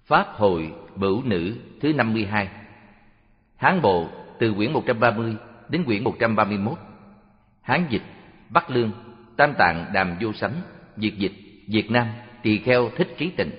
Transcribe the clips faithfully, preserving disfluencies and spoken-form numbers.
Pháp hội Bửu Nữ thứ năm mươi hai. Hán bộ từ quyển một trăm ba mươi đến quyển một trăm ba mươi mốt. Hán dịch Bắc Lương, Tam Tạng Đàm Vô Sánh, Việt dịch Việt Nam Tỳ Kheo Thích Trí Tịnh.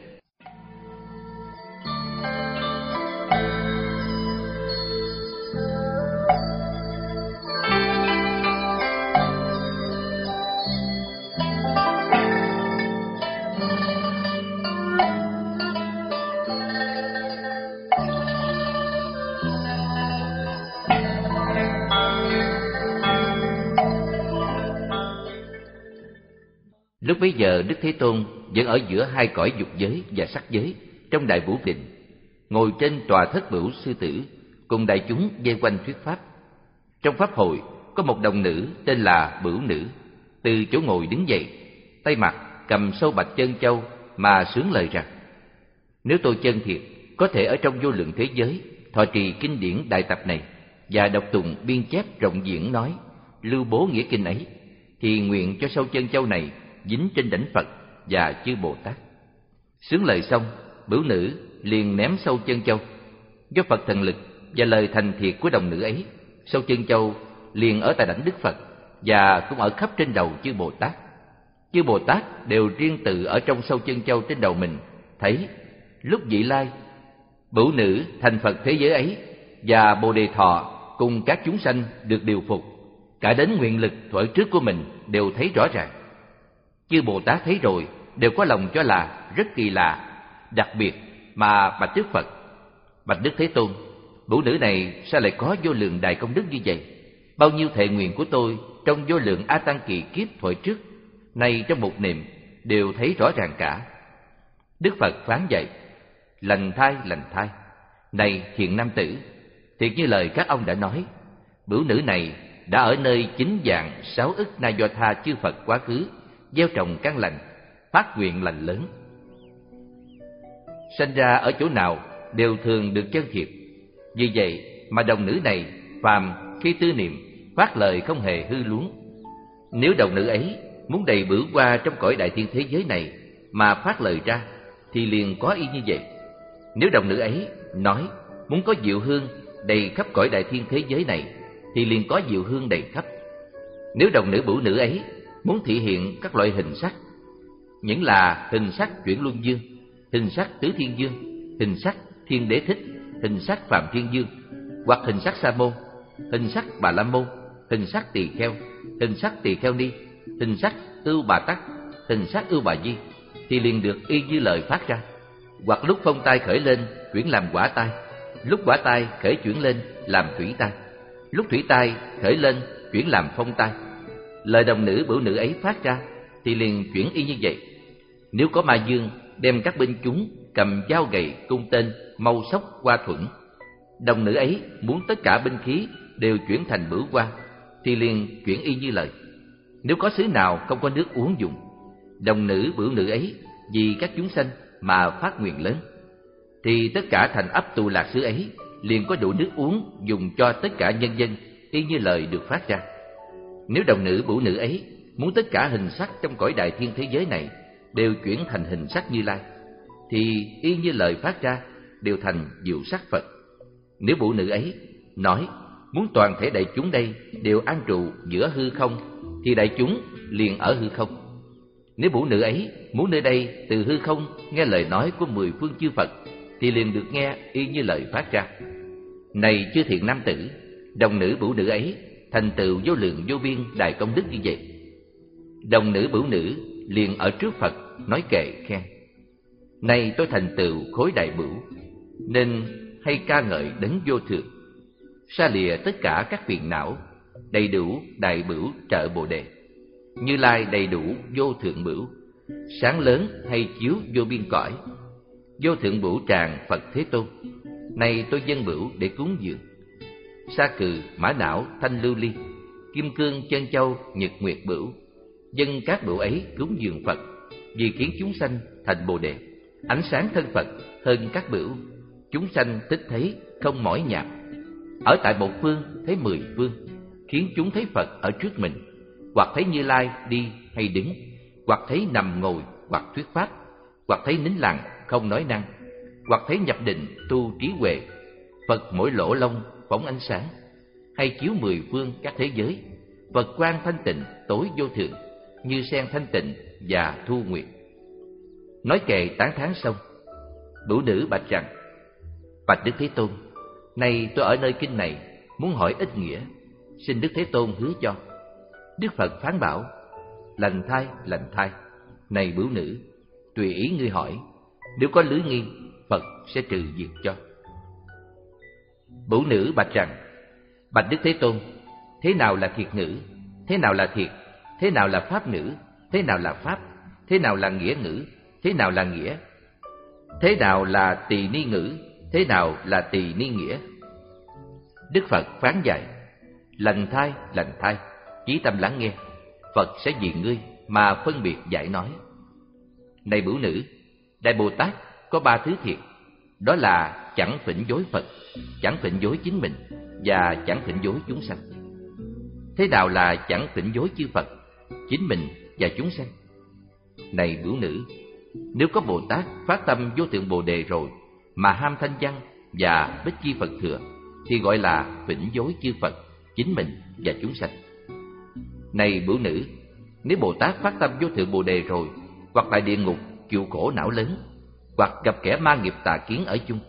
Lúc bấy giờ Đức Thế Tôn vẫn ở giữa hai cõi dục giới và sắc giới trong đại vũ định, ngồi trên tòa thất bửu sư tử, cùng đại chúng vây quanh thuyết pháp. Trong pháp hội có một đồng nữ tên là Bửu Nữ, từ chỗ ngồi đứng dậy, tay mặt cầm sâu bạch chân châu mà sướng lời rằng: nếu tôi chân thiệt có thể ở trong vô lượng thế giới thọ trì kinh điển đại tập này và đọc tụng biên chép rộng diễn nói, lưu bố nghĩa kinh ấy, thì nguyện cho sâu chân châu này dính trên đảnh Phật và chư Bồ Tát. Sướng lời xong, Bửu Nữ liền ném sâu chân châu. Do Phật thần lực và lời thành thiệt của đồng nữ ấy, sâu chân châu liền ở tại đảnh Đức Phật và cũng ở khắp trên đầu chư Bồ Tát. Chư Bồ Tát đều riêng tự ở trong sâu chân châu trên đầu mình, thấy lúc vị lai Bửu Nữ thành Phật thế giới ấy và Bồ Đề Thọ cùng các chúng sanh được điều phục, cả đến nguyện lực thuở trước của mình đều thấy rõ ràng. Chư Bồ Tát thấy rồi đều có lòng cho là rất kỳ lạ, đặc biệt mà bạch Đức Phật: bạch Đức Thế Tôn, Bửu Nữ này sao lại có vô lượng đại công đức như vậy? Bao nhiêu thệ nguyện của tôi trong vô lượng A Tăng kỳ kiếp thuở trước, nay trong một niệm đều thấy rõ ràng cả. Đức Phật phán dạy: lành thai, lành thai, này thiện nam tử, thiệt như lời các ông đã nói, Bửu Nữ này đã ở nơi chín vạn sáu ức na do tha chư Phật quá khứ gieo trồng căn lành, phát nguyện lành lớn. Sanh ra ở chỗ nào đều thường được chân thiệt. Vì vậy mà đồng nữ này phàm khi tư niệm phát lời không hề hư luống. Nếu đồng nữ ấy muốn đầy bửu qua trong cõi đại thiên thế giới này mà phát lời ra, thì liền có y như vậy. Nếu đồng nữ ấy nói muốn có diệu hương đầy khắp cõi đại thiên thế giới này, thì liền có diệu hương đầy khắp. Nếu đồng nữ Bửu Nữ ấy muốn thị hiện các loại hình sắc, những là hình sắc chuyển luân dương, hình sắc tứ thiên dương, hình sắc thiên đế thích, hình sắc phạm thiên dương, hoặc hình sắc sa môn, hình sắc bà la môn, hình sắc tỳ kheo, hình sắc tỳ kheo ni, hình sắc ưu bà tắc, hình sắc ưu bà di, thì liền được y như lời phát ra. Hoặc lúc phong tai khởi lên chuyển làm quả tai, lúc quả tai khởi chuyển lên làm thủy tai, lúc thủy tai khởi lên chuyển làm phong tai. Lời đồng nữ Bửu Nữ ấy phát ra thì liền chuyển y như vậy. Nếu có ma dương đem các binh chúng cầm dao gậy cung tên mau sóc qua thuẫn, đồng nữ ấy muốn tất cả binh khí đều chuyển thành bửu qua, thì liền chuyển y như lời. Nếu có xứ nào không có nước uống dùng, đồng nữ Bửu Nữ ấy vì các chúng sanh mà phát nguyện lớn, thì tất cả thành ấp tù lạc xứ ấy liền có đủ nước uống dùng cho tất cả nhân dân, y như lời được phát ra. Nếu đồng nữ Bửu Nữ ấy muốn tất cả hình sắc trong cõi đại thiên thế giới này đều chuyển thành hình sắc Như Lai, thì y như lời phát ra đều thành diệu sắc Phật. Nếu Bửu Nữ ấy nói muốn toàn thể đại chúng đây đều an trụ giữa hư không, thì đại chúng liền ở hư không. Nếu Bửu Nữ ấy muốn nơi đây từ hư không nghe lời nói của mười phương chư Phật, thì liền được nghe y như lời phát ra. Này chư thiện nam tử, đồng nữ Bửu Nữ ấy thành tựu vô lượng vô biên đại công đức như vậy. Đồng nữ Bửu Nữ liền ở trước Phật nói kệ khen: này tôi thành tựu khối đại bửu, nên hay ca ngợi đấng vô thượng, xa lìa tất cả các phiền não, đầy đủ đại bửu trợ Bồ Đề. Như Lai đầy đủ vô thượng bửu, sáng lớn hay chiếu vô biên cõi, vô thượng bửu tràng Phật Thế Tôn. Này tôi dâng bửu để cúng dường. Sa cừ, mã não, thanh lưu ly, kim cương, chân châu, nhật nguyệt bửu, dâng các bửu ấy cúng dường Phật, vì khiến chúng sanh thành Bồ Đề. Ánh sáng thân Phật hơn các bửu, chúng sanh tích thấy không mỏi nhạt. Ở tại một phương thấy mười phương, khiến chúng thấy Phật ở trước mình, hoặc thấy Như Lai đi hay đứng, hoặc thấy nằm ngồi, hoặc thuyết pháp, hoặc thấy nín lặng không nói năng, hoặc thấy nhập định tu trí huệ, Phật mỗi lỗ lông phóng ánh sáng, hay chiếu mười phương các thế giới, Phật quang thanh tịnh tối vô thượng, như sen thanh tịnh và thu nguyệt. Nói kệ tán thán xong, Bửu nữ bạch rằng: Bạch Đức Thế Tôn, nay tôi ở nơi kinh này muốn hỏi ít nghĩa, xin Đức Thế Tôn hứa cho. Đức Phật phán bảo: Lành thai, lành thai, này Bửu nữ, tùy ý ngươi hỏi, nếu có lưới nghi, Phật sẽ trừ diệt cho. Bửu nữ bạch rằng: Bạch Đức Thế Tôn, thế nào là thiệt ngữ, thế nào là thiệt, thế nào là pháp ngữ, thế nào là pháp, thế nào là nghĩa ngữ, thế nào là nghĩa, thế nào là tỳ ni ngữ, thế nào là tỳ ni nghĩa? Đức Phật phán dạy: Lành thai, lành thai, chí tâm lắng nghe, Phật sẽ vì ngươi mà phân biệt giải nói. Này Bửu nữ, Đại Bồ Tát có ba thứ thiệt, đó là chẳng phỉnh dối Phật, chẳng phỉnh dối chính mình và chẳng phỉnh dối chúng sanh. Thế nào là chẳng phỉnh dối chư Phật, chính mình và chúng sanh? Này Bửu nữ, nếu có Bồ Tát phát tâm vô thượng Bồ đề rồi mà ham thanh văn và bích chi Phật thừa, thì gọi là phỉnh dối chư Phật, chính mình và chúng sanh. Này Bửu nữ, nếu Bồ Tát phát tâm vô thượng Bồ đề rồi, hoặc tại địa ngục chịu khổ não lớn, hoặc gặp kẻ ma nghiệp tà kiến ở chung,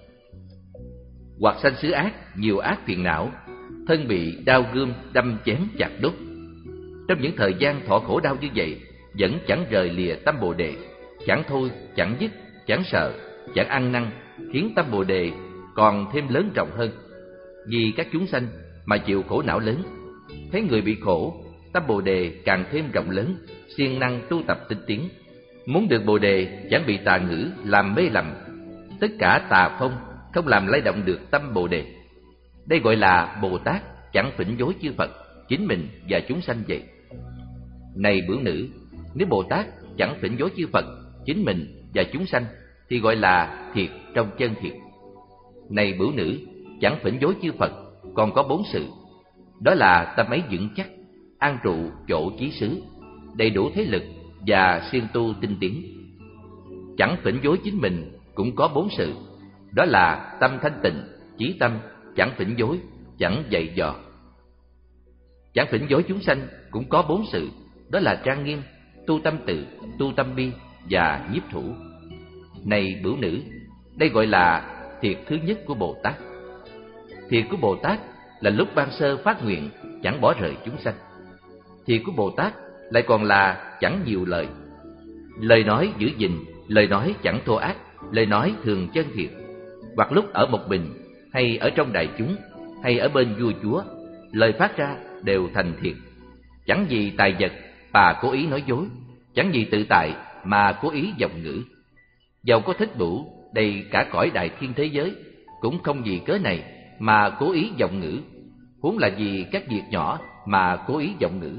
hoặc sanh xứ ác, nhiều ác phiền não, thân bị đao gươm đâm chém chặt đốt, trong những thời gian thọ khổ đau như vậy, vẫn chẳng rời lìa tâm Bồ đề, chẳng thôi, chẳng dứt, chẳng sợ, chẳng ăn năn, khiến tâm Bồ đề còn thêm lớn rộng hơn. Vì các chúng sanh mà chịu khổ não lớn, thấy người bị khổ, tâm Bồ đề càng thêm rộng lớn, siêng năng tu tập tinh tiến. Muốn được Bồ đề, chẳng bị tà ngữ làm mê lầm, tất cả tà phong không làm lay động được tâm Bồ đề. Đây gọi là Bồ Tát chẳng phỉnh dối chư Phật, chính mình và chúng sanh vậy. Này Bửu nữ, nếu Bồ Tát chẳng phỉnh dối chư Phật, chính mình và chúng sanh, thì gọi là thiệt trong chân thiệt. Này Bửu nữ, chẳng phỉnh dối chư Phật còn có bốn sự, đó là tâm ấy vững chắc, an trụ chỗ chí xứ, đầy đủ thế lực và siêng tu tinh tiến. Chẳng phỉnh dối chính mình cũng có bốn sự, đó là tâm thanh tịnh, chí tâm, chẳng phỉnh dối, chẳng dày dò. Chẳng phỉnh dối chúng sanh cũng có bốn sự, đó là trang nghiêm, tu tâm tự, tu tâm bi và nhiếp thủ. Này Bửu nữ, đây gọi là thiệt thứ nhất của Bồ Tát. Thiệt của Bồ Tát là lúc ban sơ phát nguyện chẳng bỏ rời chúng sanh. Thiệt của Bồ Tát lại còn là chẳng nhiều lời, lời nói giữ gìn, lời nói chẳng thô ác, lời nói thường chân thiệt. Hoặc lúc ở một mình, hay ở trong đại chúng, hay ở bên vua chúa, lời phát ra đều thành thiệt. Chẳng vì tài vật mà cố ý nói dối, chẳng vì tự tại mà cố ý vọng ngữ. Dầu có thích đủ đầy cả cõi đại thiên thế giới, cũng không vì cớ này mà cố ý vọng ngữ, huống là vì các việc nhỏ mà cố ý vọng ngữ.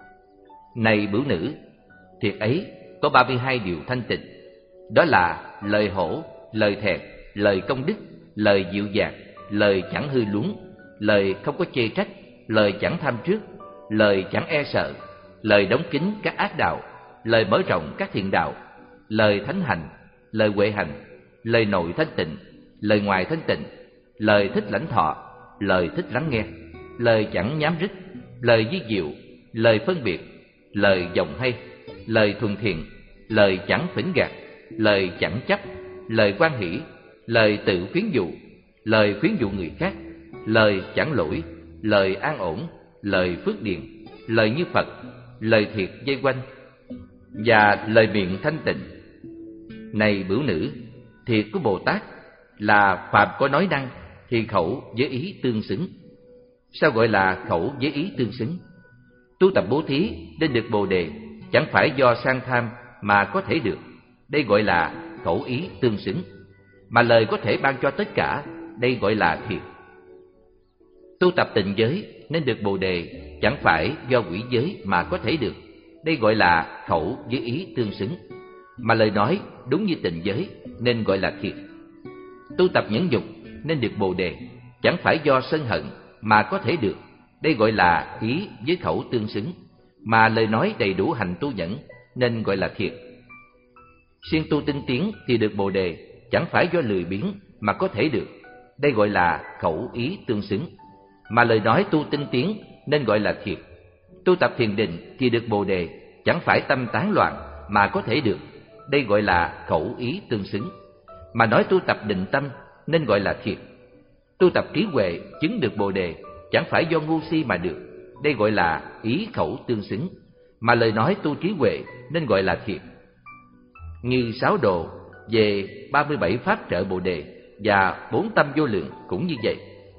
Này Bửu nữ, thiệt ấy có ba mươi hai điều thanh tịnh, đó là lời hổ, lời thẹt, lời công đức, lời dịu dàng, lời chẳng hư luống, lời không có chê trách, lời chẳng tham trước, lời chẳng e sợ, lời đóng kín các ác đạo, lời mở rộng các thiện đạo, lời thánh hành, lời huệ hành, lời nội thanh tịnh, lời ngoài thanh tịnh, lời thích lãnh thọ, lời thích lắng nghe, lời chẳng nhám rít, lời vi diệu, lời phân biệt, lời vọng hay, lời thuần thiện, lời chẳng phỉnh gạt, lời chẳng chấp, lời quan hỷ, lời tự khuyến dụ, lời khuyến dụ người khác, lời chẳng lỗi, lời an ổn, lời phước điền, lời như Phật, lời thiệt dây quanh, và lời miệng thanh tịnh. Này Bửu nữ, thiệt của Bồ Tát là phạm có nói năng thì khẩu với ý tương xứng. Sao gọi là khẩu với ý tương xứng? Tu tập bố thí nên được Bồ đề, chẳng phải do sang tham mà có thể được, đây gọi là khẩu ý tương xứng. Mà lời có thể ban cho tất cả, đây gọi là thiệt. Tu tập tịnh giới nên được Bồ đề, chẳng phải do quỷ giới mà có thể được, đây gọi là khẩu với ý tương xứng. Mà lời nói đúng như tịnh giới nên gọi là thiệt. Tu tập nhẫn nhục nên được Bồ đề, chẳng phải do sân hận mà có thể được, đây gọi là ý với khẩu tương xứng. Mà lời nói đầy đủ hành tu nhẫn nên gọi là thiệt. Siêng tu tinh tiến thì được Bồ đề, chẳng phải do lười biếng mà có thể được, đây gọi là khẩu ý tương xứng. Mà lời nói tu tinh tiến nên gọi là thiệt. Tu tập thiền định thì được bồ đề, chẳng phải tâm tán loạn mà có thể được, đây gọi là khẩu ý tương xứng. Mà nói tu tập định tâm nên gọi là thiệt. Tu tập trí huệ chứng được bồ đề, chẳng phải do ngu si mà được, đây gọi là ý khẩu tương xứng. Mà lời nói tu trí huệ nên gọi là thiệt. Như sáu độ về ba mươi bảy pháp trợ bồ đề và bốn tâm vô lượng cũng như vậy.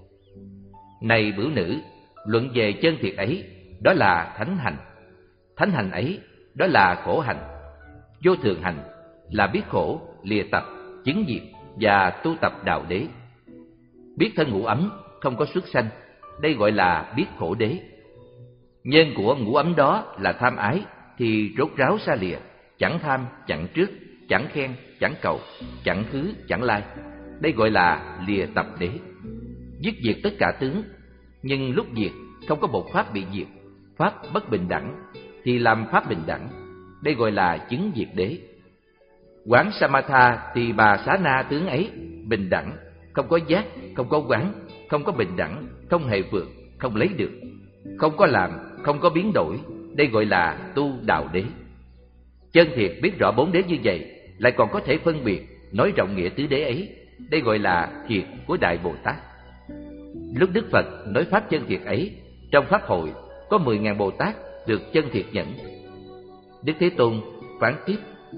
Này bửu nữ, luận về chân thiệt ấy, đó là thánh hành. Thánh hành ấy, đó là khổ hành. Vô thường hành là biết khổ, lìa tập, chứng diệt và tu tập đạo đế. Biết thân ngũ ấm không có xuất sanh, đây gọi là biết khổ đế. Nhân của ngũ ấm đó là tham ái thì rốt ráo xa lìa, chẳng tham, chẳng trước, chẳng khen, chẳng cầu, chẳng khứ, chẳng lai, đây gọi là lìa tập đế. Dứt diệt tất cả tướng, nhưng lúc diệt không có một pháp bị diệt, pháp bất bình đẳng thì làm pháp bình đẳng, đây gọi là chứng diệt đế. Quán Samatha thì bà xá na tướng ấy bình đẳng, không có giác, không có quán, không có bình đẳng, không hề vượt, không lấy được, không có làm, không có biến đổi, đây gọi là tu đạo đế. Chân thiệt biết rõ bốn đế như vậy, lại còn có thể phân biệt, nói rộng nghĩa tứ đế ấy, đây gọi là thiệt của Đại Bồ Tát. Lúc Đức Phật nói pháp chân thiệt ấy, trong pháp hội có mười ngàn Bồ Tát được chân thiệt nhẫn. Đức Thế Tôn phán tiếp: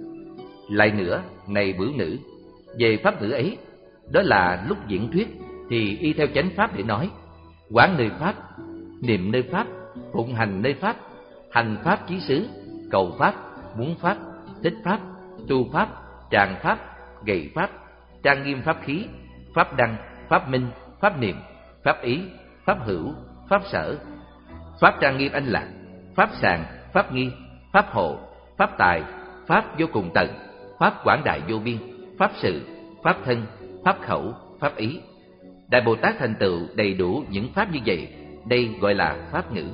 lại nữa, này bửu nữ, về pháp ngữ ấy, đó là lúc diễn thuyết thì y theo chánh pháp để nói, quán nơi pháp, niệm nơi pháp, phụng hành nơi pháp, hành pháp chí xứ, cầu pháp, muốn pháp, thích pháp, tu pháp, tràng pháp, gầy pháp, trang nghiêm pháp khí, pháp đăng, pháp minh, pháp niệm, pháp ý, pháp hữu, pháp sở, pháp trang nghiêm anh lạc, pháp sàng, pháp nghi, pháp hộ, pháp tài, pháp vô cùng tận, pháp quảng đại vô biên, pháp sự, pháp thân, pháp khẩu, pháp ý. Đại Bồ Tát thành tựu đầy đủ những pháp như vậy, đây gọi là pháp ngữ.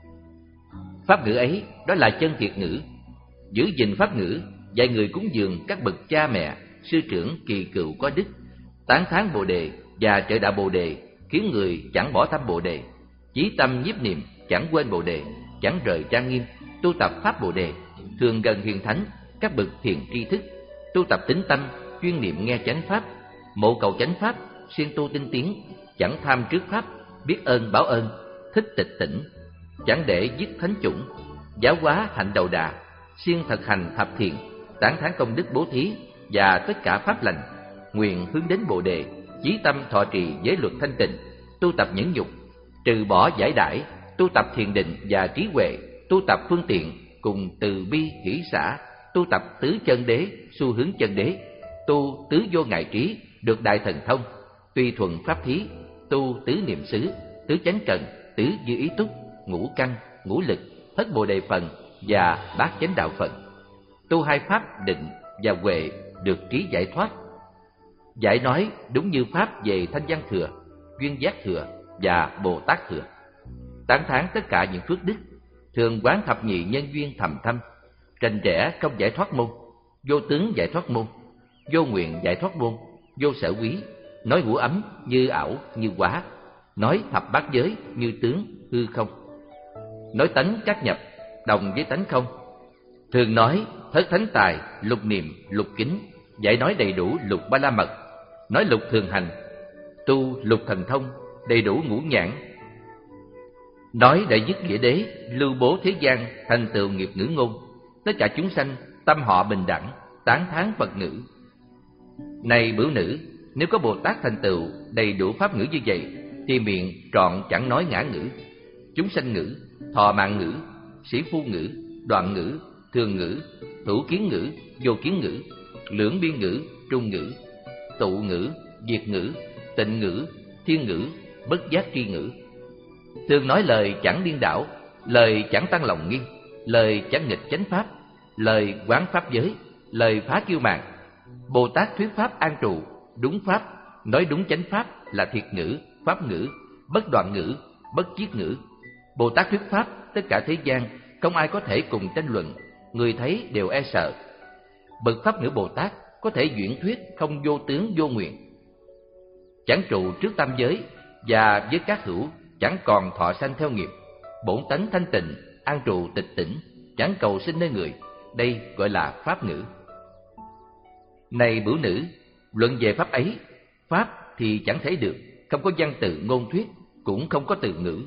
Pháp ngữ ấy, đó là chân thiệt ngữ. Giữ gìn pháp ngữ, dạy người cúng dường các bậc cha mẹ, sư trưởng kỳ cựu có đức, tán thán bồ đề và trợ đạo bồ đề, khiến người chẳng bỏ thăm bồ đề, chí tâm nhiếp niệm, chẳng quên bồ đề, chẳng rời trang nghiêm, tu tập pháp bồ đề, thường gần hiền thánh, các bậc thiền tri thức, tu tập tín tâm, chuyên niệm nghe chánh pháp, mộ cầu chánh pháp, siêng tu tinh tiến, chẳng tham trước pháp, biết ơn báo ơn, thích tịch tỉnh, chẳng để dứt thánh chủng, giáo hóa hạnh đầu đà, siêng thực hành thập thiện, tán thán công đức bố thí và tất cả pháp lành, nguyện hướng đến bồ đề, chí tâm thọ trì giới luật thanh tịnh, tu tập nhẫn nhục, trừ bỏ giải đãi, tu tập thiền định và trí huệ, tu tập phương tiện cùng từ bi hỷ xả, tu tập tứ chân đế, xu hướng chân đế, tu tứ vô ngại trí, được đại thần thông, tùy thuận pháp thí, tu tứ niệm xứ, tứ chánh cần, tứ dư ý túc, ngũ căn, ngũ lực, thất bồ đề phần và bát chánh đạo phần, tu hai pháp định và huệ, được trí giải thoát. Giải nói đúng như pháp về thanh văn thừa, duyên giác thừa và Bồ Tát thừa. Tán thán tất cả những phước đức, thường quán thập nhị nhân duyên thầm thâm, rành rẽ không giải thoát môn, vô tướng giải thoát môn, vô nguyện giải thoát môn, vô sở quý, nói ngũ ấm như ảo như quá, nói thập bát giới như tướng hư không, nói tánh các nhập đồng với tánh không, thường nói thất thánh tài, lục niệm, lục kính, giải nói đầy đủ lục ba la mật, nói lục thường hành, tu lục thần thông, đầy đủ ngũ nhãn, nói để dứt nghĩa đế, lưu bố thế gian, thành tựu nghiệp ngữ ngôn, tất cả chúng sanh tâm họ bình đẳng, tán thán Phật ngữ. Này bửu nữ, nếu có Bồ Tát thành tựu đầy đủ pháp ngữ như vậy, thì miệng trọn chẳng nói ngã ngữ, chúng sanh ngữ, thọ mạng ngữ, sĩ phu ngữ, đoạn ngữ, thường ngữ, hữu kiến ngữ, vô kiến ngữ, lưỡng biên ngữ, trung ngữ, tụ ngữ, diệt ngữ, tịnh ngữ, thiên ngữ, bất giác tri ngữ. Thường nói lời chẳng điên đảo, lời chẳng tăng lòng nghi, lời chẳng nghịch chánh pháp, lời quán pháp giới, lời phá kiêu mạn. Bồ Tát thuyết pháp an trụ, đúng pháp, nói đúng chánh pháp là thiệt ngữ, pháp ngữ, bất đoạn ngữ, bất chiết ngữ. Bồ Tát thuyết pháp, tất cả thế gian không ai có thể cùng tranh luận, người thấy đều e sợ. Bậc pháp ngữ Bồ Tát có thể diễn thuyết không vô tướng vô nguyện. Chẳng trụ trước tam giới, và với các hữu chẳng còn thọ sanh theo nghiệp. Bổn tánh thanh tịnh, an trụ tịch tỉnh, chẳng cầu sinh nơi người. Đây gọi là pháp ngữ. Này bửu nữ, luận về pháp ấy, pháp thì chẳng thấy được, không có văn từ ngôn thuyết, cũng không có từ ngữ.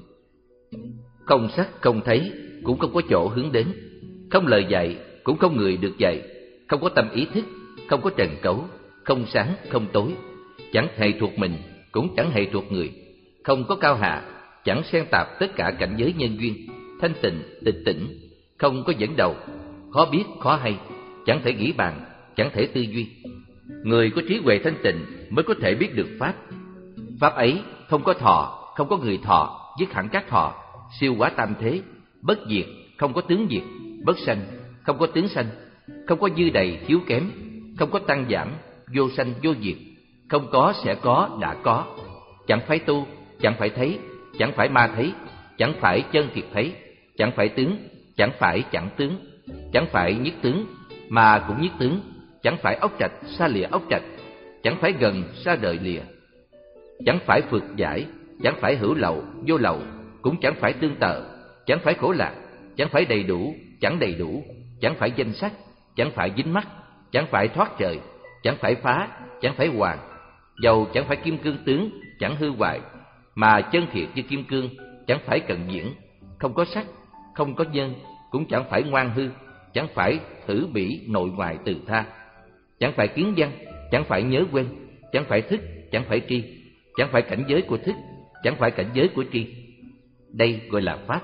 Không sắc không thấy, cũng không có chỗ hướng đến. Không lời dạy, cũng không người được dạy. Không có tâm ý thức, không có trần cấu. Không sáng không tối, chẳng hệ thuộc mình, cũng chẳng hệ thuộc người. Không có cao hạ, chẳng xen tạp tất cả cảnh giới nhân duyên. Thanh tịnh, tịch tỉnh, không có dẫn đầu. Khó biết, khó hay, chẳng thể nghĩ bàn, chẳng thể tư duy. Người có trí huệ thanh tịnh mới có thể biết được pháp. Pháp ấy không có thọ, không có người thọ, dứt hẳn các thọ, siêu quá tam thế, bất diệt, không có tướng diệt, bất sanh, không có tướng sanh, không có dư đầy thiếu kém, không có tăng giảm, vô sanh vô diệt, không có sẽ có đã có. Chẳng phải tu, chẳng phải thấy, chẳng phải ma thấy, chẳng phải chân thiệt thấy, chẳng phải tướng, chẳng phải chẳng tướng, chẳng phải nhất tướng mà cũng nhất tướng, chẳng phải ốc trạch xa lìa ốc trạch, chẳng phải gần xa đời lìa, chẳng phải phượt giải, chẳng phải hữu lậu vô lậu, cũng chẳng phải tương tự, chẳng phải khổ lạc, chẳng phải đầy đủ, chẳng đầy đủ, chẳng phải danh sắc, chẳng phải dính mắc, chẳng phải thoát trời, chẳng phải phá, chẳng phải hoàn. Dầu chẳng phải kim cương tướng, chẳng hư hoại, mà chân thiệt như kim cương, chẳng phải cận diễn, không có sắc, không có nhân, cũng chẳng phải ngoan hư, chẳng phải thử bỉ nội ngoại từ tha, chẳng phải kiến văn, chẳng phải nhớ quên, chẳng phải thức, chẳng phải tri, chẳng phải cảnh giới của thức, chẳng phải cảnh giới của tri. Đây gọi là pháp.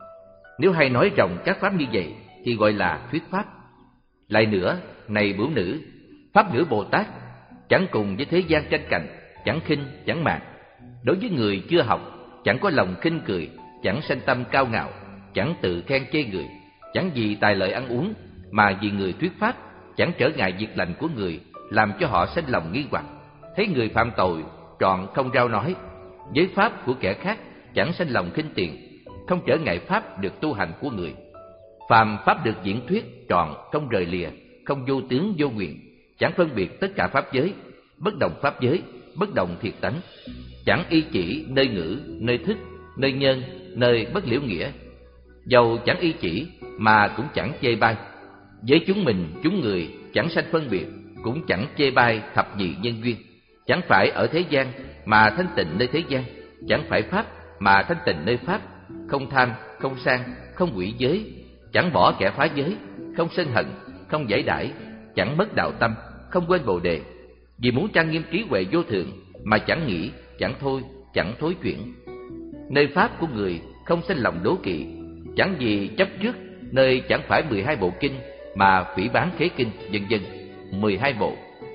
Nếu hay nói rộng các pháp như vậy thì gọi là thuyết pháp. Lại nữa, này bửu nữ, pháp ngữ Bồ Tát chẳng cùng với thế gian tranh cạnh, chẳng khinh, chẳng mạn. Đối với người chưa học, chẳng có lòng khinh cười, chẳng sanh tâm cao ngạo, chẳng tự khen chê người, chẳng vì tài lợi ăn uống, mà vì người thuyết pháp, chẳng trở ngại việc lành của người, làm cho họ sanh lòng nghi hoặc. Thấy người phạm tội, trọn không rao nói. Với pháp của kẻ khác, chẳng sanh lòng khinh tiền, không trở ngại pháp được tu hành của người. Phàm pháp được diễn thuyết, trọn không rời lìa, không vô tướng vô nguyện, chẳng phân biệt tất cả pháp giới, bất đồng pháp giới, bất đồng thiệt tánh, chẳng y chỉ nơi ngữ, nơi thức, nơi nhân, nơi bất liễu nghĩa. Dầu chẳng y chỉ mà cũng chẳng chê bai. Với chúng mình, chúng người chẳng sanh phân biệt, cũng chẳng chê bai thập nhị nhân duyên. Chẳng phải ở thế gian mà thanh tịnh nơi thế gian, chẳng phải pháp mà thanh tịnh nơi pháp, không tham, không sang, không hủy giới, chẳng bỏ kẻ phá giới, không sân hận, không giải đãi, chẳng mất đạo tâm, không quên bồ đề. Vì muốn trang nghiêm trí huệ vô thượng mà chẳng nghĩ, chẳng thôi, chẳng thối chuyển. Nơi pháp của người không sinh lòng đố kỵ, chẳng vì chấp trước, nơi chẳng phải mười hai bộ kinh mà phỉ báng khế kinh, vân vân. Mười hai bộ.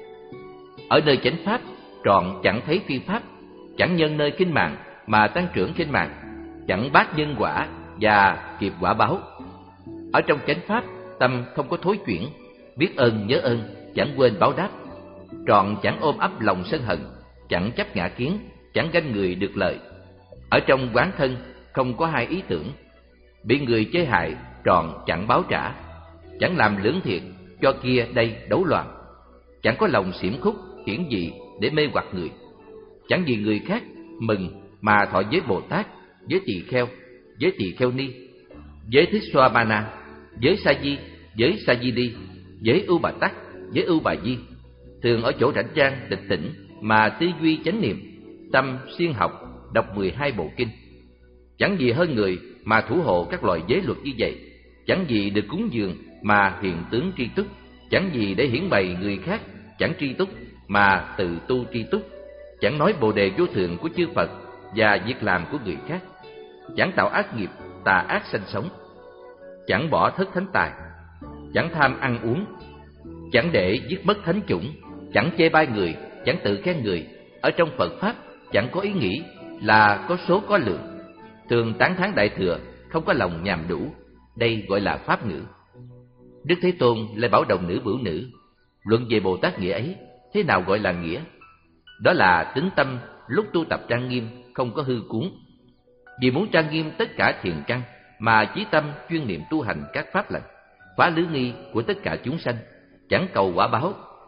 Ở nơi chánh pháp, trọn chẳng thấy phi pháp, chẳng nhân nơi kinh mạng mà tăng trưởng kinh mạng, chẳng bác nhân quả và kịp quả báo. Ở trong chánh pháp, tâm không có thối chuyển, biết ơn nhớ ơn, chẳng quên báo đáp. Trọn chẳng ôm ấp lòng sân hận, chẳng chấp ngã kiến, chẳng ganh người được lợi. Ở trong quán thân không có hai ý tưởng, bị người chế hại, trọn chẳng báo trả, chẳng làm lưỡng thiệt cho kia đây đấu loạn, chẳng có lòng xiểm khúc hiển dị để mê hoặc người, chẳng vì người khác mừng mà thọ giới Bồ Tát, giới tỳ kheo, giới tỳ kheo ni, giới Thích Xoa Ma Na, giới Sa Di, giới Sa Di Đi, giới Ưu Bà Tắc, giới Ưu Bà Di, thường ở chỗ rảnh rang tịch tỉnh mà tư duy chánh niệm, tâm siêng học, đọc mười hai bộ kinh. Chẳng vì hơn người mà thủ hộ các loại giới luật như vậy, chẳng vì được cúng dường mà hiện tướng tri túc, chẳng vì để hiển bày người khác chẳng tri túc mà tự tu tri túc, chẳng nói bồ đề vô thượng của chư Phật và việc làm của người khác, chẳng tạo ác nghiệp tà ác sanh sống, chẳng bỏ thất thánh tài, chẳng tham ăn uống, chẳng để giết mất thánh chủng, chẳng chê bai người, chẳng tự khen người. Ở trong Phật pháp chẳng có ý nghĩ là có số có lượng, thường tán thán đại thừa, không có lòng nhàm đủ. Đây gọi là pháp ngữ. Đức Thế Tôn lại bảo đồng nữ bửu nữ, luận về Bồ Tát nghĩa ấy, thế nào gọi là nghĩa? Đó là tính tâm lúc tu tập trang nghiêm, không có hư cuốn. Vì muốn trang nghiêm tất cả thiền căn mà chí tâm chuyên niệm tu hành các pháp lành, phá lưới nghi của tất cả chúng sanh, chẳng cầu quả báo,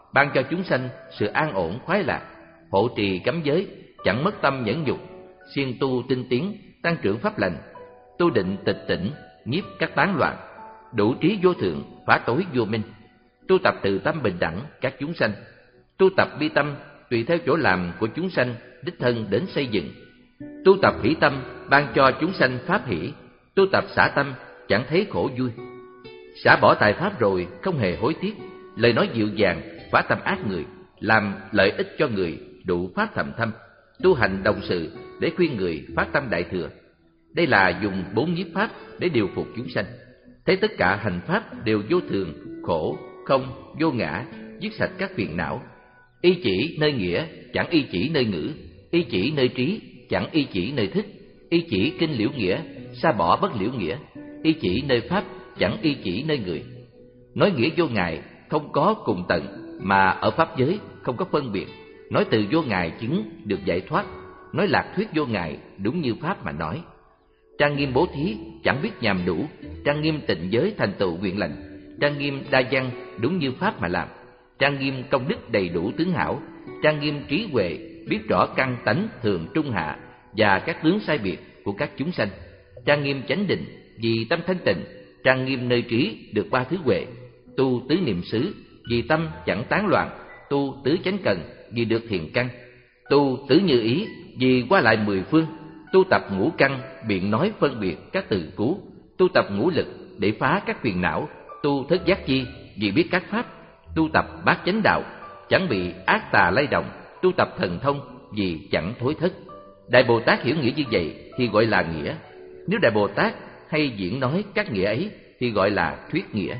ban cho chúng sanh sự an ổn khoái lạc, hộ trì cấm giới, chẳng mất tâm nhẫn nhục, siêng tu tinh tiến, tăng trưởng pháp lành, tu định tịch tỉnh, nhiếp các tán loạn, đủ trí vô thượng, phá tối vô minh, tu tập từ tâm bình đẳng các chúng sanh, tu tập bi tâm tùy theo chỗ làm của chúng sanh đích thân đến xây dựng, tu tập hỷ tâm ban cho chúng sanh pháp hỷ, tu tập xả tâm chẳng thấy khổ vui, xả bỏ tài pháp rồi không hề hối tiếc, lời nói dịu dàng phá tâm ác người, làm lợi ích cho người, đủ pháp thầm thâm, tu hành đồng sự để khuyên người phát tâm đại thừa. Đây là dùng bốn nhiếp pháp để điều phục chúng sanh. Thấy tất cả hành pháp đều vô thường, khổ, không, vô ngã, dứt sạch các phiền não. Y chỉ nơi nghĩa, chẳng y chỉ nơi ngữ, y chỉ nơi trí, chẳng y chỉ nơi thức, y chỉ kinh liễu nghĩa, sa bỏ bất liễu nghĩa, y chỉ nơi pháp, chẳng y chỉ nơi người. Nói nghĩa vô ngại, không có cùng tận, mà ở pháp giới không có phân biệt. Nói từ vô ngại chứng được giải thoát, nói lạc thuyết vô ngại đúng như pháp mà nói. Trang nghiêm bố thí chẳng biết nhàm đủ, trang nghiêm tịnh giới thành tựu nguyện lành, trang nghiêm đa văn đúng như pháp mà làm, trang nghiêm công đức đầy đủ tướng hảo, trang nghiêm trí huệ biết rõ căn tánh thường trung hạ và các tướng sai biệt của các chúng sanh, trang nghiêm chánh định vì tâm thanh tịnh, trang nghiêm nơi trí được ba thứ huệ, tu tứ niệm xứ vì tâm chẳng tán loạn, tu tứ chánh cần vì được thiền căn, tu tứ như ý vì qua lại mười phương, tu tập ngũ căn biện nói phân biệt các từ cú, tu tập ngũ lực để phá các phiền não, tu thất giác chi vì biết các pháp, tu tập bát chánh đạo chẳng bị ác tà lay động, tu tập thần thông vì chẳng thối thất. Đại Bồ Tát hiểu nghĩa như vậy thì gọi là nghĩa. Nếu Đại Bồ Tát hay diễn nói các nghĩa ấy thì gọi là thuyết nghĩa.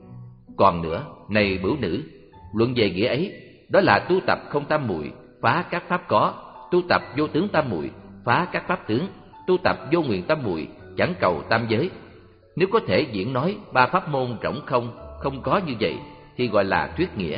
Còn nữa, này bửu nữ, luận về nghĩa ấy, đó là tu tập không tam muội, phá các pháp có, tu tập vô tướng tam muội, phá các pháp tướng, tu tập vô nguyện tam muội, chẳng cầu tam giới. Nếu có thể diễn nói ba pháp môn rỗng không, không có như vậy thì gọi là thuyết nghĩa.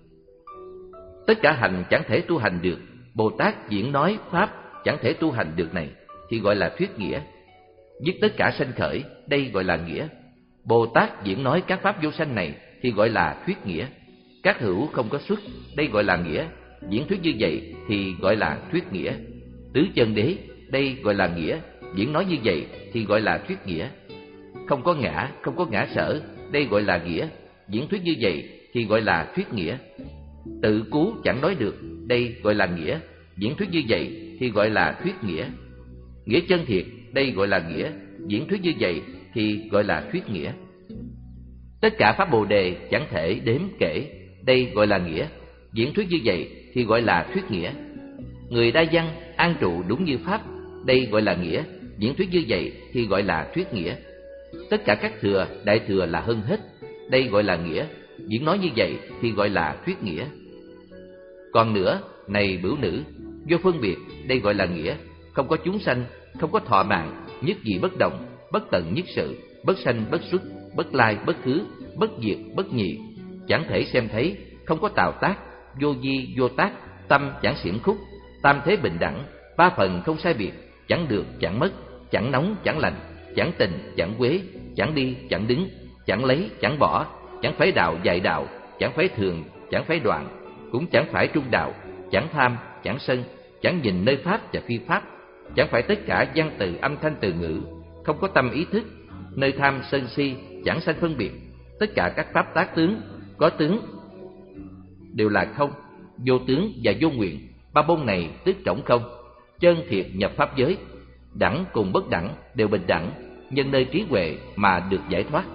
Tất cả hành chẳng thể tu hành được, Bồ Tát diễn nói pháp chẳng thể tu hành được này thì gọi là thuyết nghĩa. Dứt tất cả sanh khởi, đây gọi là nghĩa. Bồ Tát diễn nói các pháp vô sanh này thì gọi là thuyết nghĩa. Các hữu không có xuất, đây gọi là nghĩa. Diễn thuyết như vậy thì gọi là thuyết nghĩa. Tứ chân đế, đây gọi là nghĩa. Diễn nói như vậy thì gọi là thuyết nghĩa. Không có ngã, không có ngã sở, đây gọi là nghĩa. Diễn thuyết như vậy thì gọi là thuyết nghĩa. Tự cứu chẳng nói được, đây gọi là nghĩa. Diễn thuyết như vậy thì gọi là thuyết nghĩa. Nghĩa chân thiệt, đây gọi là nghĩa. Diễn thuyết như vậy thì gọi là thuyết nghĩa. Tất cả pháp Bồ đề chẳng thể đếm kể, đây gọi là nghĩa. Diễn thuyết như vậy thì gọi là thuyết nghĩa. Người đa văn an trụ đúng như pháp, đây gọi là nghĩa. Diễn thuyết như vậy thì gọi là thuyết nghĩa. Tất cả các thừa, đại thừa là hơn hết, đây gọi là nghĩa. Diễn nói như vậy thì gọi là thuyết nghĩa. Còn nữa, này bửu nữ, vô phân biệt, đây gọi là nghĩa. Không có chúng sanh, không có thọ mạng, nhất dị bất động, bất tận nhất sự, bất sanh bất xuất, bất lai bất khứ, bất diệt bất nhị, chẳng thể xem thấy, không có tạo tác, vô di vô tác, tâm chẳng xiển khúc, tam thế bình đẳng, ba phần không sai biệt, chẳng được chẳng mất, chẳng nóng chẳng lạnh, chẳng tình chẳng quế, chẳng đi chẳng đứng, chẳng lấy chẳng bỏ, chẳng phải đạo dạy đạo, chẳng phải thường, chẳng phải đoạn, cũng chẳng phải trung đạo, chẳng tham, chẳng sân, chẳng nhìn nơi pháp và phi pháp, chẳng phải tất cả văn từ âm thanh từ ngữ, không có tâm ý thức, nơi tham sân si chẳng sanh phân biệt. Tất cả các pháp tác tướng, có tướng đều là không, vô tướng và vô nguyện, ba môn này tức trống không. Chân thiệt nhập pháp giới, đẳng cùng bất đẳng đều bình đẳng, nhân nơi trí huệ mà được giải thoát.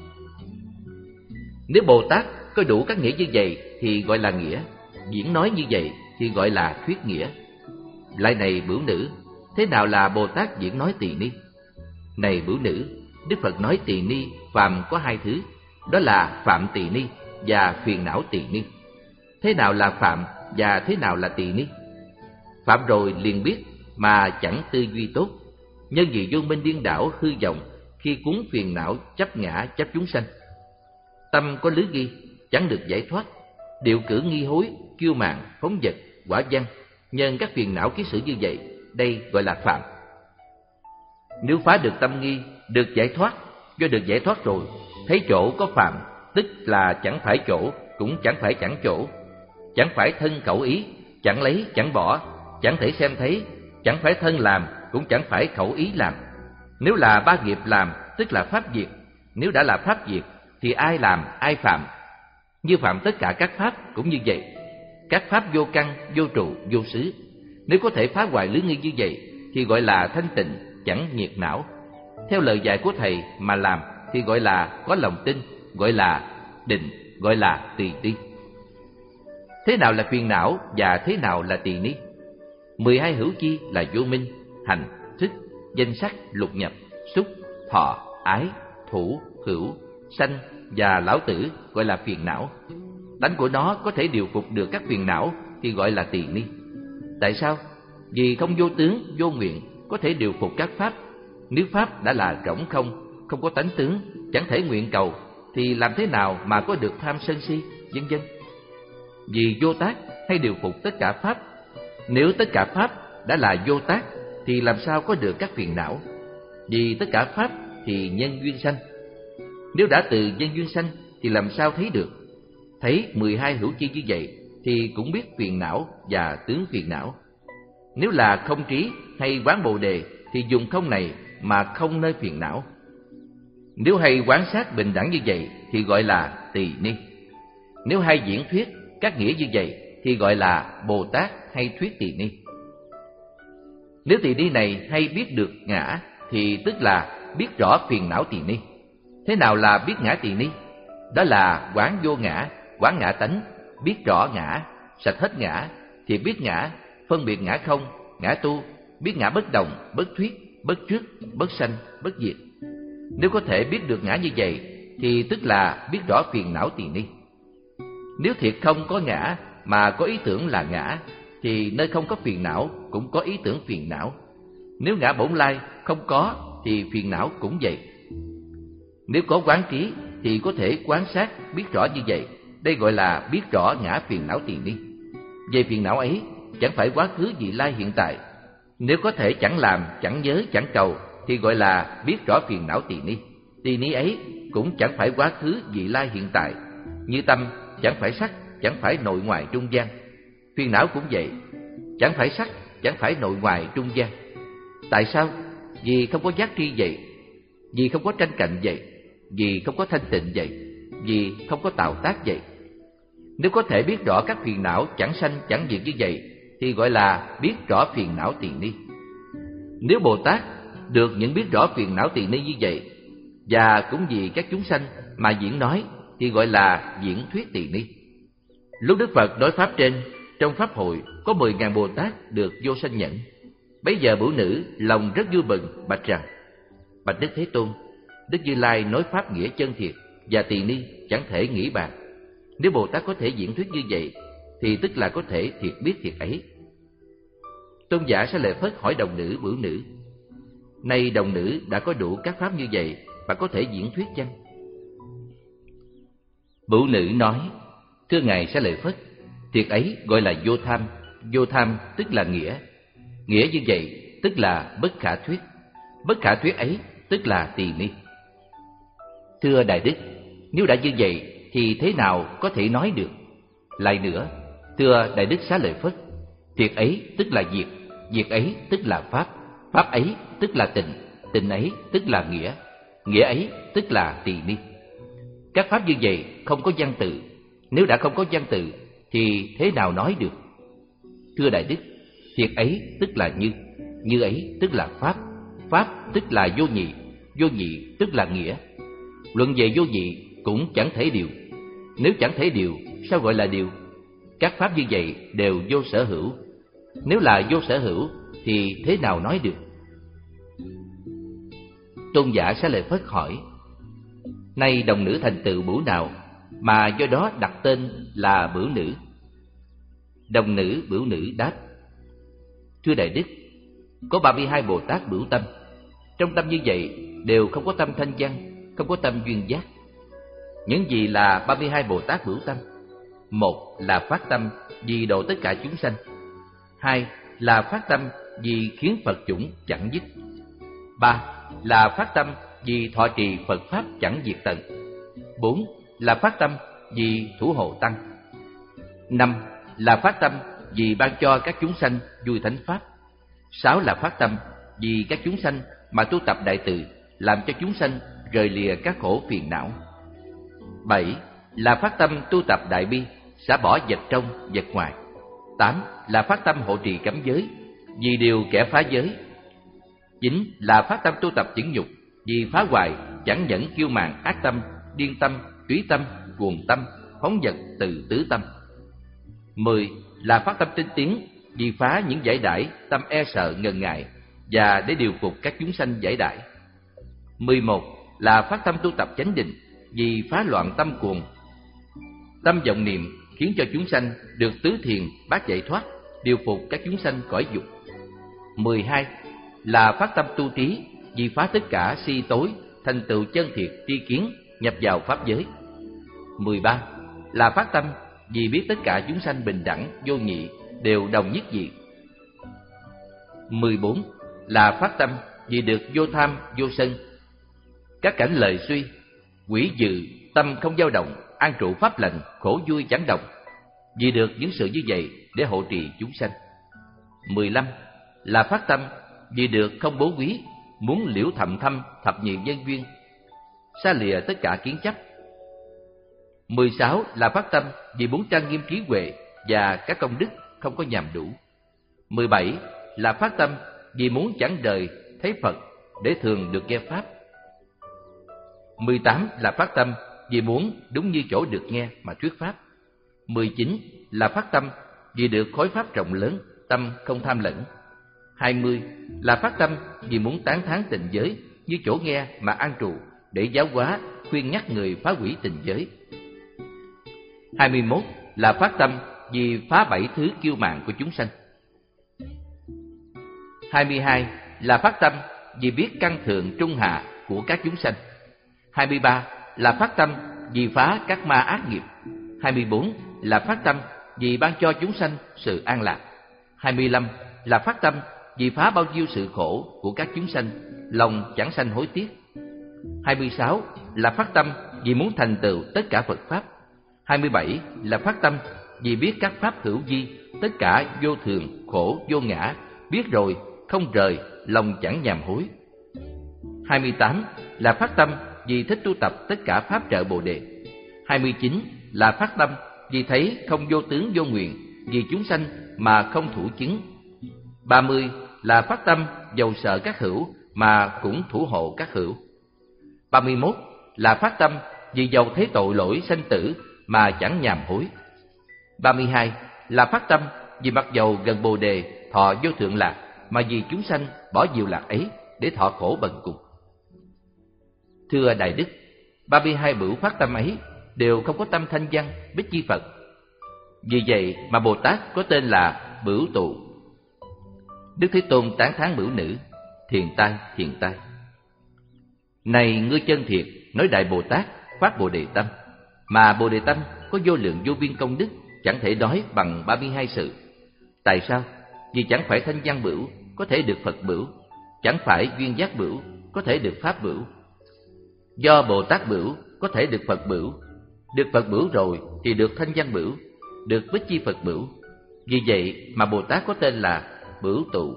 Nếu Bồ Tát có đủ các nghĩa như vậy thì gọi là nghĩa. Diễn nói như vậy thì gọi là thuyết nghĩa. Lại này bửu nữ, thế nào là Bồ Tát diễn nói tỳ ni? Này bửu nữ, Đức Phật nói tỳ ni phàm có hai thứ, đó là phạm tỳ ni và phiền não tỳ ni. Thế nào là phạm và thế nào là tỳ ni? Phạm rồi liền biết mà chẳng tư duy tốt, nhân vì vô minh điên đảo hư vọng, khi cuốn phiền não chấp ngã chấp chúng sanh. Tâm có lưới ghi, chẳng được giải thoát, điệu cử nghi hối, kiêu mạn, phóng dật, quả văn, nhân các phiền não ký sự như vậy, đây gọi là phạm. Nếu phá được tâm nghi, được giải thoát, do được giải thoát rồi, thấy chỗ có phạm, tức là chẳng phải chỗ, cũng chẳng phải chẳng chỗ, chẳng phải thân khẩu ý, chẳng lấy chẳng bỏ, chẳng thể xem thấy, chẳng phải thân làm, cũng chẳng phải khẩu ý làm. Nếu là ba nghiệp làm, tức là pháp diệt. Nếu đã là pháp diệt, thì ai làm, ai phạm. Như phạm tất cả các pháp cũng như vậy. Các pháp vô căn, vô trụ, vô xứ. Nếu có thể phá hoại lưỡng nghi như vậy, thì gọi là thanh tịnh, chẳng nhiệt não. Theo lời dạy của thầy mà làm, thì gọi là có lòng tin, gọi là định, gọi là tùy ti. Thế nào là phiền não và thế nào là tỳ ni? Mười hai hữu chi là vô minh, hành, thức, danh sắc, lục nhập, xúc, thọ, ái, thủ, hữu, sanh và lão tử gọi là phiền não. Tánh của nó có thể điều phục được các phiền não thì gọi là tỳ ni. Tại sao? Vì không vô tướng, vô nguyện có thể điều phục các pháp. Nếu pháp đã là rỗng không, không có tánh tướng, chẳng thể nguyện cầu, thì làm thế nào mà có được tham sân si, vân vân? Vì vô tác hay điều phục tất cả pháp. Nếu tất cả pháp đã là vô tác, thì làm sao có được các phiền não? Vì tất cả pháp thì nhân duyên sanh. Nếu đã từ nhân duyên sanh, thì làm sao thấy được? Thấy mười hai hữu chi như vậy, thì cũng biết phiền não và tướng phiền não. Nếu là không trí hay quán bồ đề, thì dùng không này mà không nơi phiền não. Nếu hay quán sát bình đẳng như vậy, thì gọi là tỳ ni. Nếu hay diễn thuyết các nghĩa như vậy, thì gọi là Bồ Tát hay thuyết tỳ ni. Nếu tỳ ni này hay biết được ngã, thì tức là biết rõ phiền não tỳ ni. Thế nào là biết ngã tỳ ni? Đó là quán vô ngã, quán ngã tánh, biết rõ ngã, sạch hết ngã, thì biết ngã, phân biệt ngã không, ngã tu, biết ngã bất đồng, bất thuyết, bất trước, bất sanh, bất diệt. Nếu có thể biết được ngã như vậy, thì tức là biết rõ phiền não tỳ ni. Nếu thiệt không có ngã mà có ý tưởng là ngã, thì nơi không có phiền não cũng có ý tưởng phiền não. Nếu ngã bổn lai không có, thì phiền não cũng vậy. Nếu có quán trí thì có thể quán sát biết rõ như vậy. Đây gọi là biết rõ ngã phiền não tỳ ni. Về phiền não ấy, chẳng phải quá khứ vị lai hiện tại. Nếu có thể chẳng làm, chẳng nhớ, chẳng cầu, thì gọi là biết rõ phiền não tỳ ni. Tỳ ni ấy cũng chẳng phải quá khứ vị lai hiện tại. Như tâm chẳng phải sắc, chẳng phải nội ngoại trung gian. Phiền não cũng vậy, chẳng phải sắc, chẳng phải nội ngoại trung gian. Tại sao? Vì không có giác tri vậy, vì không có tranh cạnh vậy, vì không có thanh tịnh vậy, vì không có tạo tác vậy. Nếu có thể biết rõ các phiền não chẳng sanh chẳng diệt như vậy, thì gọi là biết rõ phiền não tỳ ni. Nếu Bồ Tát được những biết rõ phiền não tỳ ni như vậy, và cũng vì các chúng sanh mà diễn nói, thì gọi là diễn thuyết tỳ ni. Lúc Đức Phật nói pháp trên, trong pháp hội có mười ngàn Bồ Tát được vô sanh nhẫn. Bấy giờ bửu nữ lòng rất vui mừng, bạch rằng: Bạch Đức Thế Tôn, Đức Như Lai nói pháp nghĩa chân thiệt, và tỳ ni chẳng thể nghĩ bàn. Nếu Bồ Tát có thể diễn thuyết như vậy, thì tức là có thể thiệt biết thiệt ấy. Tôn giả Xá Lợi Phất hỏi đồng nữ bửu nữ: Nay đồng nữ đã có đủ các pháp như vậy, bà có thể diễn thuyết chăng? Bửu nữ nói: Thưa ngài Xá Lợi Phất, thiệt ấy gọi là vô tham. Vô tham tức là nghĩa. Nghĩa như vậy tức là bất khả thuyết. Bất khả thuyết ấy tức là tỳ ni. Thưa Đại Đức, nếu đã như vậy thì thế nào có thể nói được? Lại nữa, thưa Đại Đức Xá Lợi Phất, thiệt ấy tức là diệt, diệt ấy tức là pháp, pháp ấy tức là tịnh, tịnh ấy tức là nghĩa, nghĩa ấy tức là tỳ ni. Các pháp như vậy không có văn tự. Nếu đã không có văn tự thì thế nào nói được? Thưa Đại Đức, thiệt ấy tức là như, như ấy tức là pháp, pháp tức là vô nhị, vô nhị tức là nghĩa. Luận về vô nhị cũng chẳng thể điều. Nếu chẳng thể điều, sao gọi là điều? Các pháp như vậy đều vô sở hữu. Nếu là vô sở hữu thì thế nào nói được? Tôn giả Xá Lợi Phất hỏi: Nay đồng nữ thành tựu bửu nào mà do đó đặt tên là bửu nữ? Đồng nữ bửu nữ đáp: Thưa Đại Đức, có ba mươi hai Bồ Tát bửu tâm. Trong tâm như vậy đều không có tâm thanh văn, không có tâm duyên giác. Những gì là ba mươi hai Bồ Tát bửu tâm? Một là phát tâm vì độ tất cả chúng sanh. Hai là phát tâm vì khiến Phật chủng chẳng dứt. Ba là phát tâm vì thọ trì Phật Pháp chẳng diệt tận. Bốn là phát tâm vì thủ hộ tăng. Năm là phát tâm vì ban cho các chúng sanh vui thánh pháp. Sáu là phát tâm vì các chúng sanh mà tu tập đại từ, làm cho chúng sanh rời lìa các khổ phiền não. Bảy là phát tâm tu tập đại bi, xả bỏ vật trong vật ngoài. Tám là phát tâm hộ trì cấm giới, vì điều kẻ phá giới. Chín là phát tâm tu tập chững nhục, vì phá hoại chẳng nhẫn kiêu mạn ác tâm, điên tâm, túy tâm, cuồng tâm, phóng dật từ tứ tâm. Mười là phát tâm tinh tiến, vì phá những giải đãi tâm e sợ ngần ngại và để điều phục các chúng sanh giải đãi. Mười một là phát tâm tu tập chánh định, vì phá loạn tâm cuồng, tâm vọng niệm, khiến cho chúng sanh được tứ thiền bát giải thoát, điều phục các chúng sanh cõi dục. Mười hai là phát tâm tu trí, vì phá tất cả si tối, thành tựu chân thiệt tri kiến, nhập vào pháp giới. Mười ba là phát tâm vì biết tất cả chúng sanh bình đẳng, vô nhị, đều đồng nhất diệt. Mười bốn là phát tâm vì được vô tham, vô sân, các cảnh lời suy, quỷ dự, tâm không dao động, an trụ pháp lành, khổ vui chẳng động, vì được những sự như vậy để hộ trì chúng sanh. Mười lăm là phát tâm vì được không bố quý, muốn liễu thầm thâm thập nhị nhân duyên, xa lìa tất cả kiến chấp. Mười sáu là phát tâm vì muốn trang nghiêm trí huệ và các công đức không có nhàm đủ. Mười bảy là phát tâm vì muốn chẳng đời thấy Phật để thường được nghe pháp. Mười tám là phát tâm vì muốn đúng như chỗ được nghe mà thuyết pháp. Mười chín là phát tâm vì được khối pháp rộng lớn, tâm không tham lẫn. Hai mươi là phát tâm vì muốn tán thán tịnh giới như chỗ nghe mà an trụ, để giáo hóa khuyên nhắc người phá hủy tịnh giới. Hai mươi mốt là phát tâm vì phá bảy thứ kiêu mạn của chúng sanh. Hai mươi hai là phát tâm vì biết căn thượng trung hạ của các chúng sanh. Hai mươi ba là phát tâm vì phá các ma ác nghiệp. Hai mươi bốn là phát tâm vì ban cho chúng sanh sự an lạc. Hai mươi lăm là phát tâm vì phá bao nhiêu sự khổ của các chúng sanh, lòng chẳng sanh hối tiếc. Hai mươi sáu là phát tâm vì muốn thành tựu tất cả Phật pháp. Hai mươi bảy là phát tâm vì biết các pháp hữu vi, tất cả vô thường, khổ, vô ngã, biết rồi không rời, lòng chẳng nhàm hối. Hai mươi tám là phát tâm vì thích tu tập tất cả pháp trợ Bồ đề. Hai mươi chín là phát tâm vì thấy không vô tướng vô nguyện, vì chúng sanh mà không thủ chứng. Ba mươi là phát tâm dầu sợ các hữu mà cũng thủ hộ các hữu. Ba mươi mốt là phát tâm vì dầu thấy tội lỗi sanh tử mà chẳng nhàm hối. Ba mươi hai là phát tâm vì mặc dầu gần Bồ đề thọ vô thượng lạc, mà vì chúng sanh bỏ diệu lạc ấy để thọ khổ bần cùng. Thưa Đại Đức, ba mươi hai bửu phát tâm ấy đều không có tâm thanh văn bích chi Phật. Vì vậy mà Bồ Tát có tên là Bửu Tụ. Đức Thế Tôn tán thán bửu nữ: thiền tai, thiền tai. Này ngươi chân thiệt, nói Đại Bồ Tát phát Bồ Đề tâm, mà Bồ Đề tâm có vô lượng vô biên công đức, chẳng thể nói bằng ba mươi hai sự. Tại sao? Vì chẳng phải thanh văn bửu có thể được Phật bửu, chẳng phải duyên giác bửu có thể được Pháp bửu. Do Bồ Tát bửu có thể được Phật bửu, được Phật bửu rồi thì được thanh văn bửu, được bích chi Phật bửu. Vì vậy mà Bồ Tát có tên là Bửu Tụ.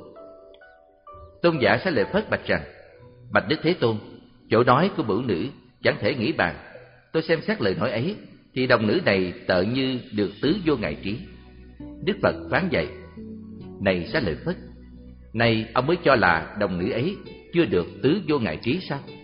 Tôn giả Xá Lợi Phất bạch rằng: bạch Đức Thế Tôn, chỗ nói của bửu nữ chẳng thể nghĩ bàn. Tôi xem xét lời nói ấy thì đồng nữ này tợ như được tứ vô ngại trí. Đức Phật phán dạy: này Xá Lợi Phất, này ông mới cho là đồng nữ ấy chưa được tứ vô ngại trí sao?